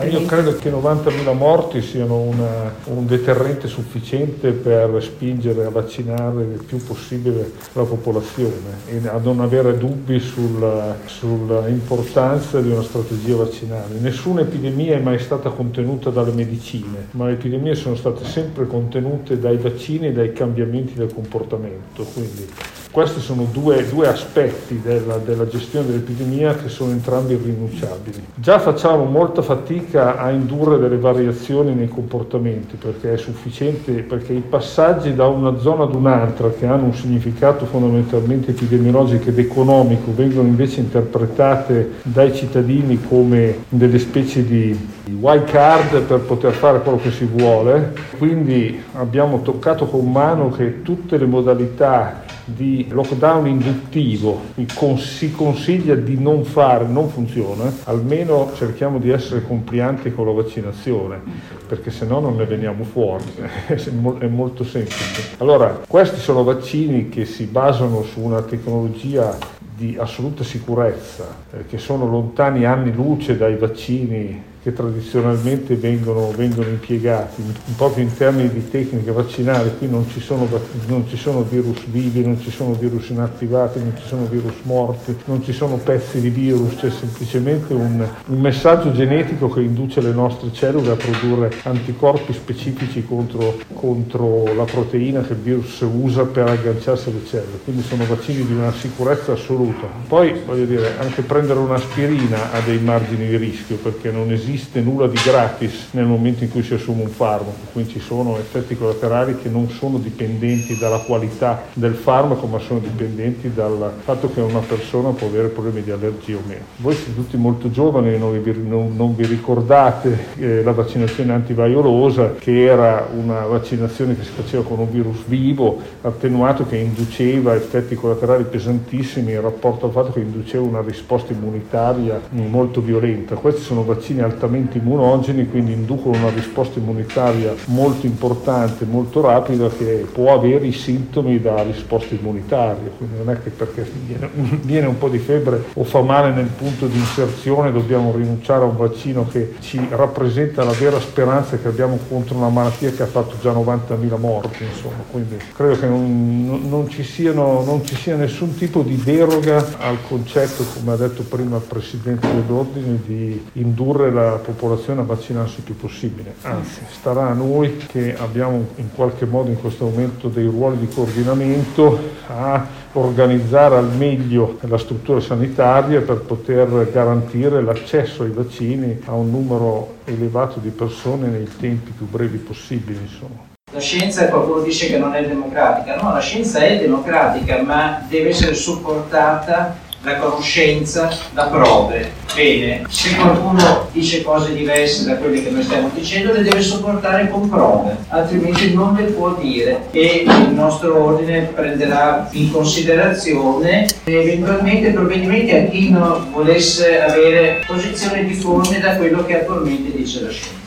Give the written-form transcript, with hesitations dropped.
Io credo che 90.000 morti siano un deterrente sufficiente per spingere a vaccinare il più possibile la popolazione e a non avere dubbi sulla importanza di una strategia vaccinale. Nessuna epidemia è mai stata contenuta dalle medicine, ma le epidemie sono state sempre contenute dai vaccini e dai cambiamenti del comportamento. Quindi questi sono due aspetti della gestione dell'epidemia che sono entrambi irrinunciabili. Già facciamo molta fatica a indurre delle variazioni nei comportamenti perché è sufficiente, perché i passaggi da una zona ad un'altra che hanno un significato fondamentalmente epidemiologico ed economico vengono invece interpretate dai cittadini come delle specie di wild card per poter fare quello che si vuole. Quindi abbiamo toccato con mano che tutte le modalità di lockdown induttivo si consiglia di non fare, non funziona, almeno cerchiamo di essere complianti con la vaccinazione, perché se no non ne veniamo fuori, è molto semplice. Allora, questi sono vaccini che si basano su una tecnologia di assoluta sicurezza, che sono lontani anni luce dai vaccini che tradizionalmente vengono impiegati, proprio in termini di tecnica vaccinale. Qui non ci sono virus vivi, non ci sono virus inattivati, non ci sono virus morti, non ci sono pezzi di virus, c'è semplicemente un messaggio genetico che induce le nostre cellule a produrre anticorpi specifici contro la proteina che il virus usa per agganciarsi alle cellule. Quindi sono vaccini di una sicurezza assoluta. Poi, voglio dire, anche prendere un'aspirina ha dei margini di rischio, perché non esiste nulla di gratis nel momento in cui si assume un farmaco, quindi ci sono effetti collaterali che non sono dipendenti dalla qualità del farmaco, ma sono dipendenti dal fatto che una persona può avere problemi di allergia o meno. Voi siete tutti molto giovani, non vi ricordate la vaccinazione antivaiolosa, che era una vaccinazione che si faceva con un virus vivo, attenuato, che induceva effetti collaterali pesantissimi in rapporto al fatto che induceva una risposta immunitaria molto violenta. Questi sono vaccini altamente immunogeni, quindi inducono una risposta immunitaria molto importante, molto rapida, che può avere i sintomi da risposta immunitaria. Quindi non è che perché viene un po' di febbre o fa male nel punto di inserzione dobbiamo rinunciare a un vaccino che ci rappresenta la vera speranza che abbiamo contro una malattia che ha fatto già 90.000 morti, insomma. Quindi credo che non ci sia nessun tipo di deroga al concetto, come ha detto prima il Presidente dell'Ordine, di indurre la popolazione a vaccinarsi il più possibile. Anzi, starà a noi, che abbiamo in qualche modo in questo momento dei ruoli di coordinamento, a organizzare al meglio la struttura sanitaria per poter garantire l'accesso ai vaccini a un numero elevato di persone nei tempi più brevi possibili, insomma. La scienza, qualcuno dice che non è democratica. No, la scienza è democratica, ma deve essere supportata la conoscenza da prove. Bene, se qualcuno dice cose diverse da quelle che noi stiamo dicendo, le deve supportare con prove, altrimenti non le può dire, e il nostro ordine prenderà in considerazione eventualmente provvedimenti a chi non volesse avere posizioni difformi da quello che attualmente dice la scienza.